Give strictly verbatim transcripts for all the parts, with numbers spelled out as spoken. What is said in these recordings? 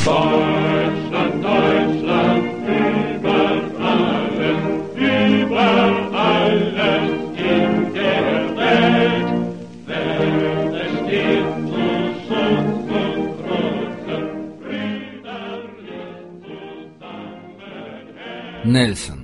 Deutschland, Deutschland, über alles, über alles in der Welt. Werde steht zu Schutz und Tröste, brüderlich zusammenhält. Нельсон.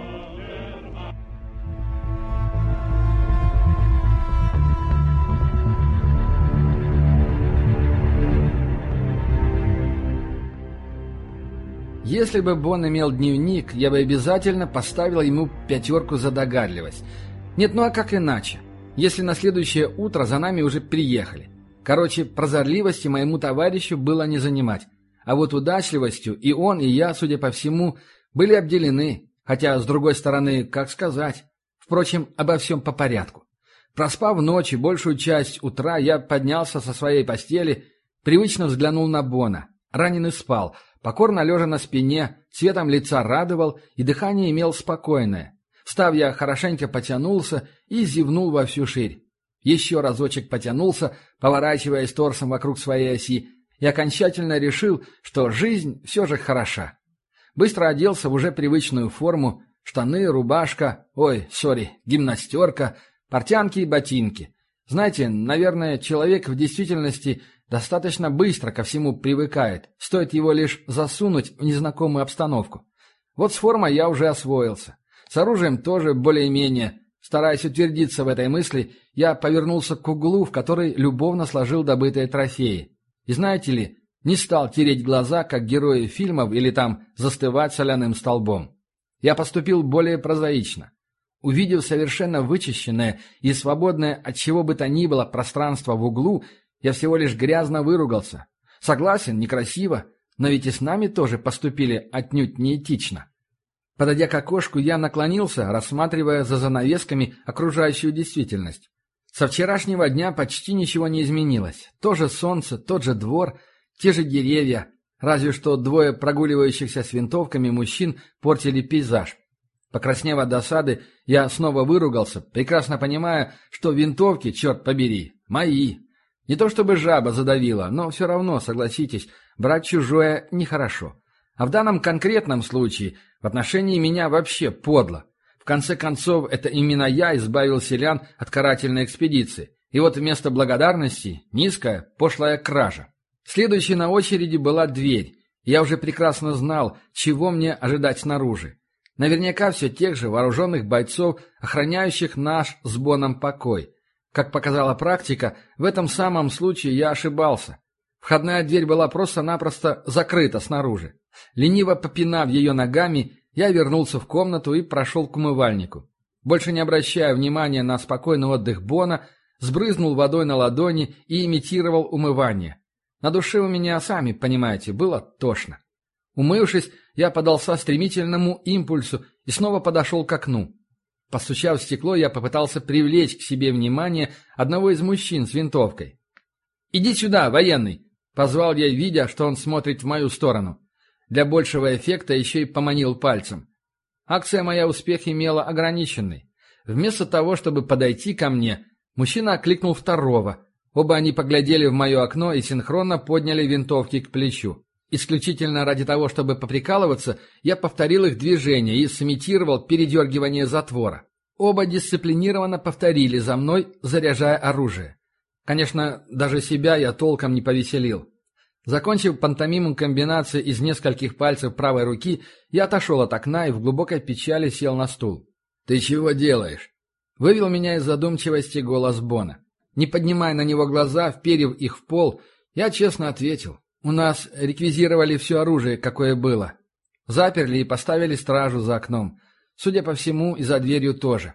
Если бы Бон имел дневник, я бы обязательно поставил ему пятерку за догадливость. Нет, ну а как иначе? Если на следующее утро за нами уже приехали. Короче, прозорливости моему товарищу было не занимать. А вот удачливостью и он, и я, судя по всему, были обделены. Хотя, с другой стороны, как сказать? Впрочем, обо всем по порядку. Проспав ночь и большую часть утра, я поднялся со своей постели, привычно взглянул на Бона. Раненый спал, покорно лежа на спине, цветом лица радовал и дыхание имел спокойное. Встав, я хорошенько потянулся и зевнул во всю ширь. Еще разочек потянулся, поворачиваясь торсом вокруг своей оси, и окончательно решил, что жизнь все же хороша. Быстро оделся в уже привычную форму, штаны, рубашка, ой, сори, гимнастерка, портянки и ботинки. Знаете, наверное, человек в действительности достаточно быстро ко всему привыкает, стоит его лишь засунуть в незнакомую обстановку. Вот с формой я уже освоился. С оружием тоже более-менее. Стараясь утвердиться в этой мысли, я повернулся к углу, в который любовно сложил добытые трофеи. И знаете ли, не стал тереть глаза, как герои фильмов, или там застывать соляным столбом. Я поступил более прозаично. Увидев совершенно вычищенное и свободное от чего бы то ни было пространство в углу, я всего лишь грязно выругался. Согласен, некрасиво, но ведь и с нами тоже поступили отнюдь неэтично. Подойдя к окошку, я наклонился, рассматривая за занавесками окружающую действительность. Со вчерашнего дня почти ничего не изменилось. То же солнце, тот же двор, те же деревья, разве что двое прогуливающихся с винтовками мужчин портили пейзаж. Покраснев от досады, я снова выругался, прекрасно понимая, что винтовки, черт побери, мои. Не то чтобы жаба задавила, но все равно, согласитесь, брать чужое нехорошо. А в данном конкретном случае в отношении меня вообще подло. В конце концов, это именно я избавил селян от карательной экспедиции. И вот вместо благодарности низкая, пошлая кража. Следующей на очереди была дверь. Я уже прекрасно знал, чего мне ожидать снаружи. Наверняка все тех же вооруженных бойцов, охраняющих наш с Боном покой. Как показала практика, в этом самом случае я ошибался. Входная дверь была просто-напросто закрыта снаружи. Лениво попинав ее ногами, я вернулся в комнату и прошел к умывальнику. Больше не обращая внимания на спокойный отдых Бона, сбрызнул водой на ладони и имитировал умывание. На душе у меня, сами понимаете, было тошно. Умывшись, я поддался стремительному импульсу и снова подошел к окну. Постучав в стекло, я попытался привлечь к себе внимание одного из мужчин с винтовкой. «Иди сюда, военный!» — позвал я, видя, что он смотрит в мою сторону. Для большего эффекта еще и поманил пальцем. Акция моя успех имела ограниченный. Вместо того, чтобы подойти ко мне, мужчина окликнул второго. Оба они поглядели в мое окно и синхронно подняли винтовки к плечу. Исключительно ради того, чтобы поприкалываться, я повторил их движение и сымитировал передергивание затвора. Оба дисциплинированно повторили за мной, заряжая оружие. Конечно, даже себя я толком не повеселил. Закончив пантомиму комбинации из нескольких пальцев правой руки, я отошел от окна и в глубокой печали сел на стул. «Ты чего делаешь?» — вывел меня из задумчивости голос Бона. Не поднимая на него глаза, вперев их в пол, я честно ответил. «У нас реквизировали все оружие, какое было. Заперли и поставили стражу за окном. Судя по всему, и за дверью тоже».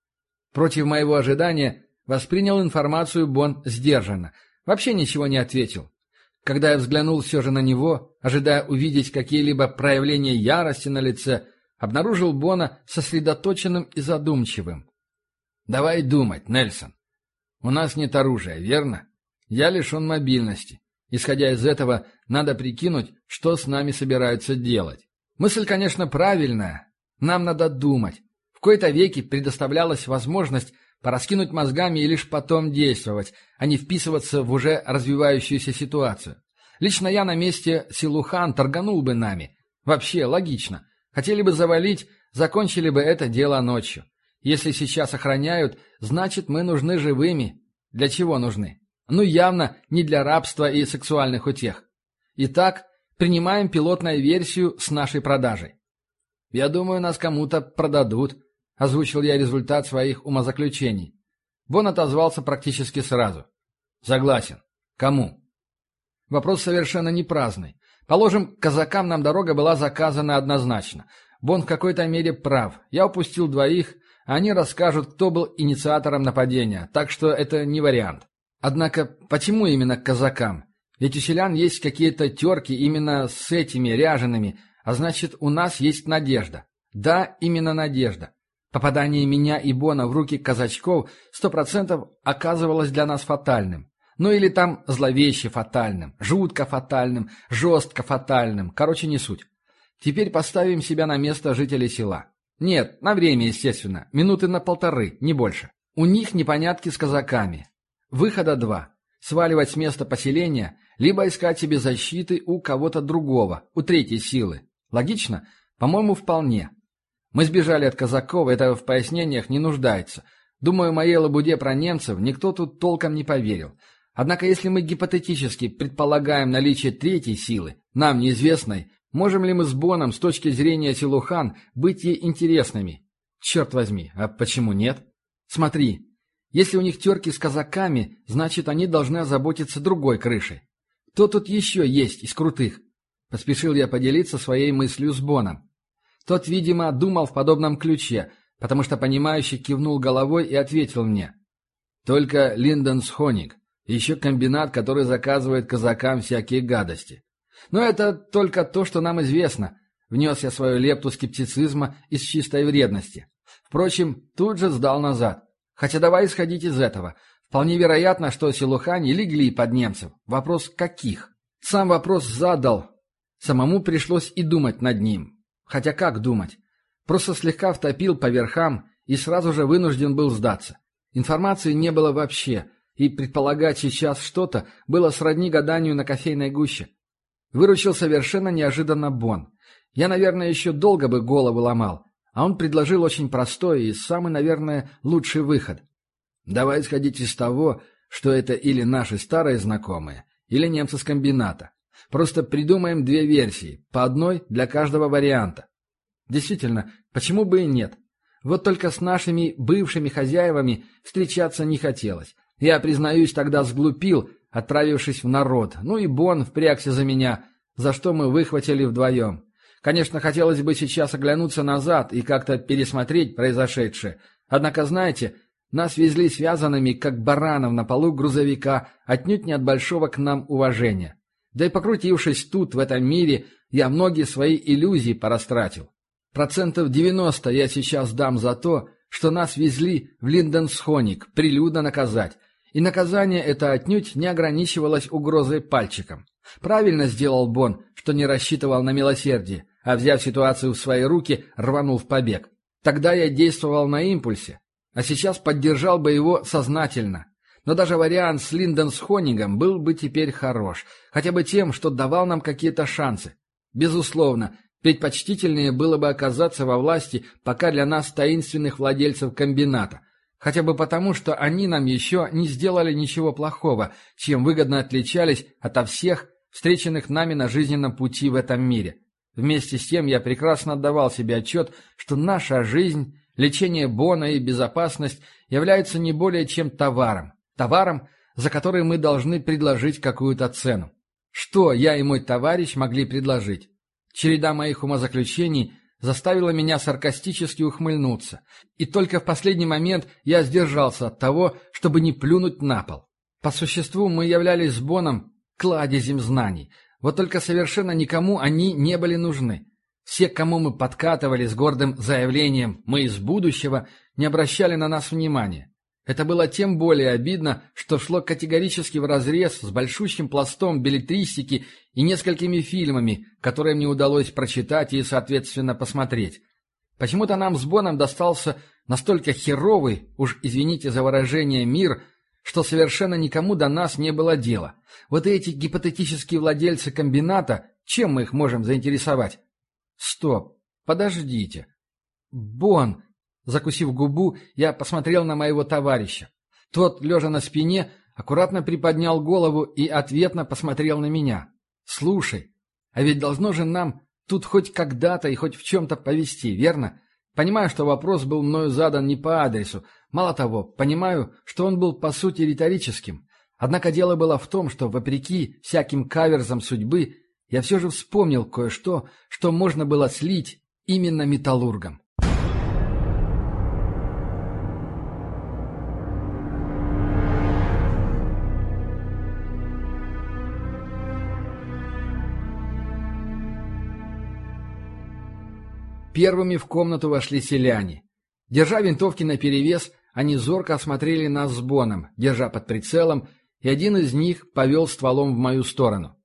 Против моего ожидания воспринял информацию Бон сдержанно. Вообще ничего не ответил. Когда я взглянул все же на него, ожидая увидеть какие-либо проявления ярости на лице, обнаружил Бона сосредоточенным и задумчивым. «Давай думать, Нельсон. У нас нет оружия, верно? Я лишен мобильности. Исходя из этого, надо прикинуть, что с нами собираются делать. Мысль, конечно, правильная. Нам надо думать. В кои-то веки предоставлялась возможность пораскинуть мозгами и лишь потом действовать, а не вписываться в уже развивающуюся ситуацию. Лично я на месте Силухан торганул бы нами. Вообще, логично. Хотели бы завалить, закончили бы это дело ночью. Если сейчас охраняют, значит, мы нужны живыми. Для чего нужны? Ну, явно не для рабства и сексуальных утех. Итак, принимаем пилотную версию с нашей продажей. «Я думаю, нас кому-то продадут», — озвучил я результат своих умозаключений. Бон отозвался практически сразу. «Согласен. Кому?» Вопрос совершенно не праздный. Положим, казакам нам дорога была заказана однозначно. Бон в какой-то мере прав. Я упустил двоих, а они расскажут, кто был инициатором нападения, так что это не вариант. Однако, почему именно к казакам? Ведь у селян есть какие-то терки именно с этими ряжеными, а значит, у нас есть надежда. Да, именно надежда. Попадание меня и Бона в руки казачков сто процентов оказывалось для нас фатальным. Ну или там зловеще фатальным, жутко фатальным, жестко фатальным, короче, не суть. Теперь поставим себя на место жителей села. Нет, на время, естественно, минуты на полторы, не больше. У них непонятки с казаками. Выхода два. Сваливать с места поселения, либо искать себе защиты у кого-то другого, у третьей силы. Логично? По-моему, вполне. Мы сбежали от казаков, это в пояснениях не нуждается. Думаю, моей лабуде про немцев никто тут толком не поверил. Однако, если мы гипотетически предполагаем наличие третьей силы, нам неизвестной, можем ли мы с Боном с точки зрения Силухан быть ей интересными? Черт возьми, а почему нет? Смотри, если у них терки с казаками, значит, они должны озаботиться другой крышей. Кто тут еще есть из крутых? Поспешил я поделиться своей мыслью с Боном. Тот, видимо, думал в подобном ключе, потому что понимающий кивнул головой и ответил мне. Только Линденс Хоник. Еще комбинат, который заказывает казакам всякие гадости. Но это только то, что нам известно. Внес я свою лепту скептицизма из чистой вредности. Впрочем, тут же сдал назад. Хотя давай исходить из этого. Вполне вероятно, что силухани легли под немцев. Вопрос каких? Сам вопрос задал. Самому пришлось и думать над ним. Хотя как думать? Просто слегка втопил по верхам и сразу же вынужден был сдаться. Информации не было вообще. И предполагать сейчас что-то было сродни гаданию на кофейной гуще. Выручил совершенно неожиданно Бон. Я, наверное, еще долго бы голову ломал, а он предложил очень простой и самый, наверное, лучший выход. Давай исходить из того, что это или наши старые знакомые, или немцы с комбината. Просто придумаем две версии, по одной для каждого варианта. Действительно, почему бы и нет? Вот только с нашими бывшими хозяевами встречаться не хотелось. Я, признаюсь, тогда сглупил, отправившись в народ. Ну и Бон впрягся за меня, за что мы выхватили вдвоем. Конечно, хотелось бы сейчас оглянуться назад и как-то пересмотреть произошедшее. Однако, знаете, нас везли связанными, как баранов на полу грузовика, отнюдь не от большого к нам уважения. Да и покрутившись тут, в этом мире, я многие свои иллюзии порастратил. Процентов девяносто я сейчас дам за то, что нас везли в Линденсхоник прилюдно наказать. И наказание это отнюдь не ограничивалось угрозой пальчиком. Правильно сделал Бон, что не рассчитывал на милосердие, а, взяв ситуацию в свои руки, рванул в побег. Тогда я действовал на импульсе, а сейчас поддержал бы его сознательно. Но даже вариант с Линденсхонигом был бы теперь хорош, хотя бы тем, что давал нам какие-то шансы. Безусловно, предпочтительнее было бы оказаться во власти пока для нас таинственных владельцев комбината. Хотя бы потому, что они нам еще не сделали ничего плохого, чем выгодно отличались ото всех встреченных нами на жизненном пути в этом мире. Вместе с тем я прекрасно отдавал себе отчет, что наша жизнь, лечение Бона и безопасность являются не более чем товаром. Товаром, за который мы должны предложить какую-то цену. Что я и мой товарищ могли предложить? Череда моих умозаключений заставила меня саркастически ухмыльнуться, и только в последний момент я сдержался от того, чтобы не плюнуть на пол. По существу мы являлись с Боном кладезем знаний, вот только совершенно никому они не были нужны. Все, к кому мы подкатывали с гордым заявлением «мы из будущего», не обращали на нас внимания. Это было тем более обидно, что шло категорически вразрез с большущим пластом беллетристики и несколькими фильмами, которые мне удалось прочитать и, соответственно, посмотреть. Почему-то нам с Боном достался настолько херовый, уж извините за выражение, мир, что совершенно никому до нас не было дела. Вот эти гипотетические владельцы комбината, чем мы их можем заинтересовать? Стоп, подождите. Бон, закусив губу, я посмотрел на моего товарища. Тот, лежа на спине, аккуратно приподнял голову и ответно посмотрел на меня. Слушай, а ведь должно же нам тут хоть когда-то и хоть в чем-то повести, верно? Понимаю, что вопрос был мною задан не по адресу. Мало того, понимаю, что он был по сути риторическим. Однако дело было в том, что, вопреки всяким каверзам судьбы, я все же вспомнил кое-что, что можно было слить именно металлургам. Первыми в комнату вошли селяне. Держа винтовки наперевес, они зорко осмотрели нас с Боном, держа под прицелом, и один из них повел стволом в мою сторону.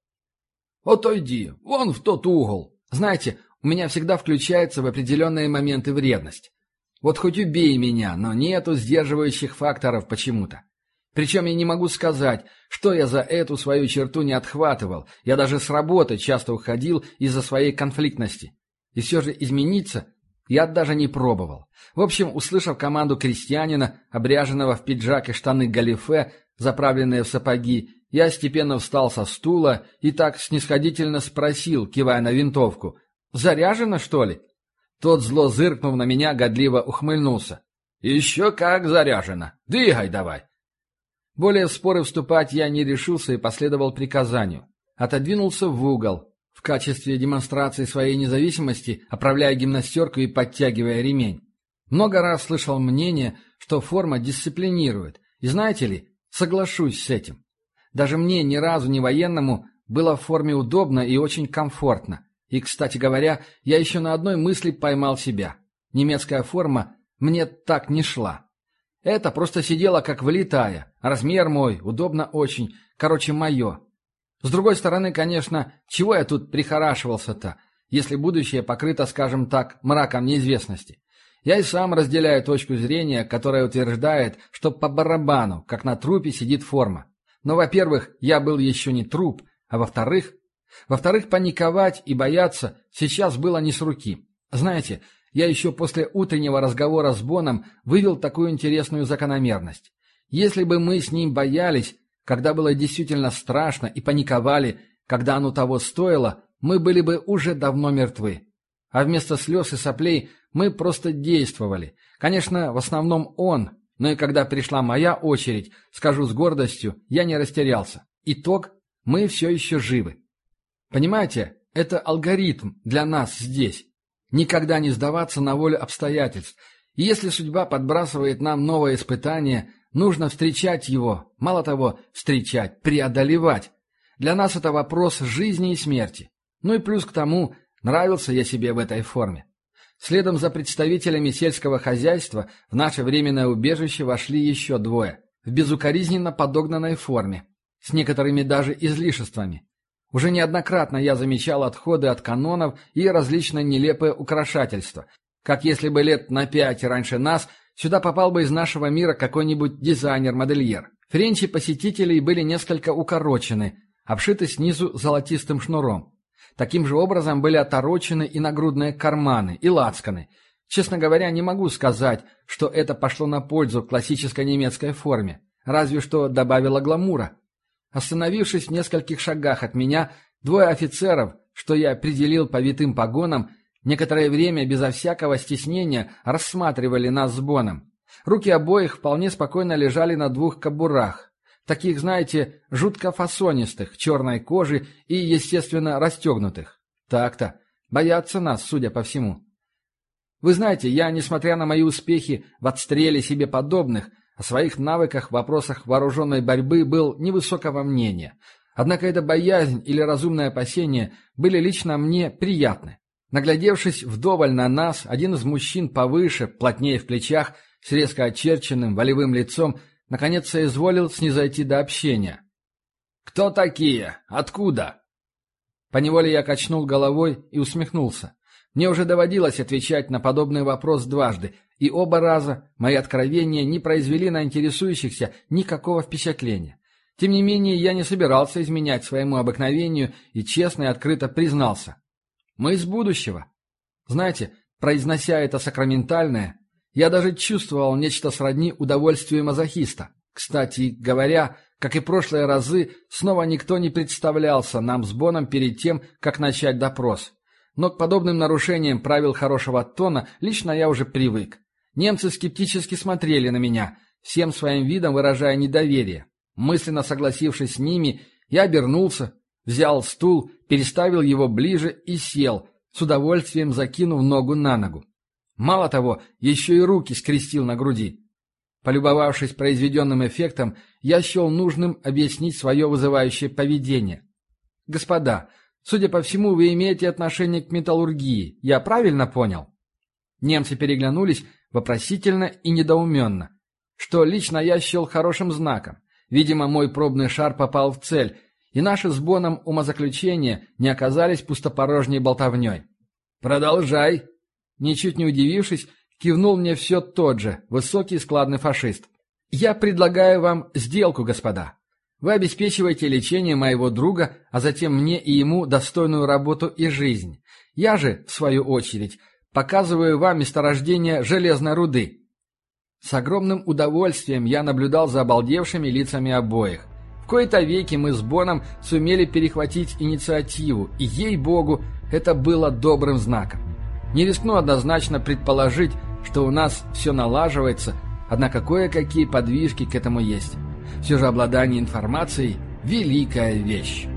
«Отойди, вон в тот угол!» Знаете, у меня всегда включается в определенные моменты вредность. Вот хоть убей меня, но нету сдерживающих факторов почему-то. Причем я не могу сказать, что я за эту свою черту не отхватывал, я даже с работы часто уходил из-за своей конфликтности. И все же измениться я даже не пробовал. В общем, услышав команду крестьянина, обряженного в пиджак и штаны галифе, заправленные в сапоги, я степенно встал со стула и так снисходительно спросил, кивая на винтовку: «Заряжено, что ли?» Тот, зло зыркнув на меня, годливо ухмыльнулся. «Еще как заряжено! Двигай давай!» Более в споры вступать я не решился и последовал приказанию. Отодвинулся в угол, в качестве демонстрации своей независимости, оправляя гимнастерку и подтягивая ремень. Много раз слышал мнение, что форма дисциплинирует, и знаете ли, соглашусь с этим. Даже мне, ни разу не военному, было в форме удобно и очень комфортно. И, кстати говоря, я еще на одной мысли поймал себя. Немецкая форма мне так не шла. Это просто сидело как влитая. Размер мой, удобно очень, короче, мое. С другой стороны, конечно, чего я тут прихорашивался-то, если будущее покрыто, скажем так, мраком неизвестности? Я и сам разделяю точку зрения, которая утверждает, что по барабану, как на трупе, сидит форма. Но, во-первых, я был еще не труп, а во-вторых... Во-вторых, паниковать и бояться сейчас было не с руки. Знаете, я еще после утреннего разговора с Боном вывел такую интересную закономерность. Если бы мы с ним боялись, когда было действительно страшно, и паниковали, когда оно того стоило, мы были бы уже давно мертвы. А вместо слез и соплей мы просто действовали. Конечно, в основном он, но и когда пришла моя очередь, скажу с гордостью, я не растерялся. Итог – мы все еще живы. Понимаете, это алгоритм для нас здесь. Никогда не сдаваться на волю обстоятельств. И если судьба подбрасывает нам новое испытание, нужно встречать его, мало того, встречать, преодолевать. Для нас это вопрос жизни и смерти. Ну и плюс к тому, нравился я себе в этой форме. Следом за представителями сельского хозяйства в наше временное убежище вошли еще двое, в безукоризненно подогнанной форме, с некоторыми даже излишествами. Уже неоднократно я замечал отходы от канонов и различные нелепые украшательства, как если бы лет на пять раньше нас сюда попал бы из нашего мира какой-нибудь дизайнер-модельер. Френчи посетителей были несколько укорочены, обшиты снизу золотистым шнуром. Таким же образом были оторочены и нагрудные карманы, и лацканы. Честно говоря, не могу сказать, что это пошло на пользу классической немецкой форме, разве что добавило гламура. Остановившись в нескольких шагах от меня, двое офицеров, что я определил по витым погонам, некоторое время безо всякого стеснения рассматривали нас с Боном. Руки обоих вполне спокойно лежали на двух кобурах, таких, знаете, жутко фасонистых, черной кожи и, естественно, расстегнутых. Так-то, боятся нас, судя по всему. Вы знаете, я, несмотря на мои успехи в отстреле себе подобных, о своих навыках в вопросах вооруженной борьбы был невысокого мнения. Однако эта боязнь или разумное опасение были лично мне приятны. Наглядевшись вдоволь на нас, один из мужчин повыше, плотнее в плечах, с резко очерченным волевым лицом, наконец соизволил снизойти до общения. «Кто такие? Откуда?» Поневоле я качнул головой и усмехнулся. Мне уже доводилось отвечать на подобный вопрос дважды, и оба раза мои откровения не произвели на интересующихся никакого впечатления. Тем не менее, я не собирался изменять своему обыкновению и честно и открыто признался. Мы из будущего. Знаете, произнося это сакраментальное, я даже чувствовал нечто сродни удовольствию мазохиста. Кстати говоря, как и прошлые разы, снова никто не представлялся нам с Боном перед тем, как начать допрос. Но к подобным нарушениям правил хорошего тона лично я уже привык. Немцы скептически смотрели на меня, всем своим видом выражая недоверие. Мысленно согласившись с ними, я обернулся, взял стул, переставил его ближе и сел, с удовольствием закинув ногу на ногу. Мало того, еще и руки скрестил на груди. Полюбовавшись произведенным эффектом, я счел нужным объяснить свое вызывающее поведение. «Господа, судя по всему, вы имеете отношение к металлургии. Я правильно понял?» Немцы переглянулись вопросительно и недоуменно, что лично я счел хорошим знаком. Видимо, мой пробный шар попал в цель, и наши с Боном умозаключения не оказались пустопорожней болтовней. «Продолжай!» Ничуть не удивившись, кивнул мне все тот же, высокий складный фашист. «Я предлагаю вам сделку, господа. Вы обеспечиваете лечение моего друга, а затем мне и ему достойную работу и жизнь. Я же, в свою очередь, показываю вам месторождение железной руды». С огромным удовольствием я наблюдал за обалдевшими лицами обоих. В кои-то веки мы с Боном сумели перехватить инициативу, и, ей-богу, это было добрым знаком. Не рискну однозначно предположить, что у нас все налаживается, однако кое-какие подвижки к этому есть. Все же обладание информацией – великая вещь.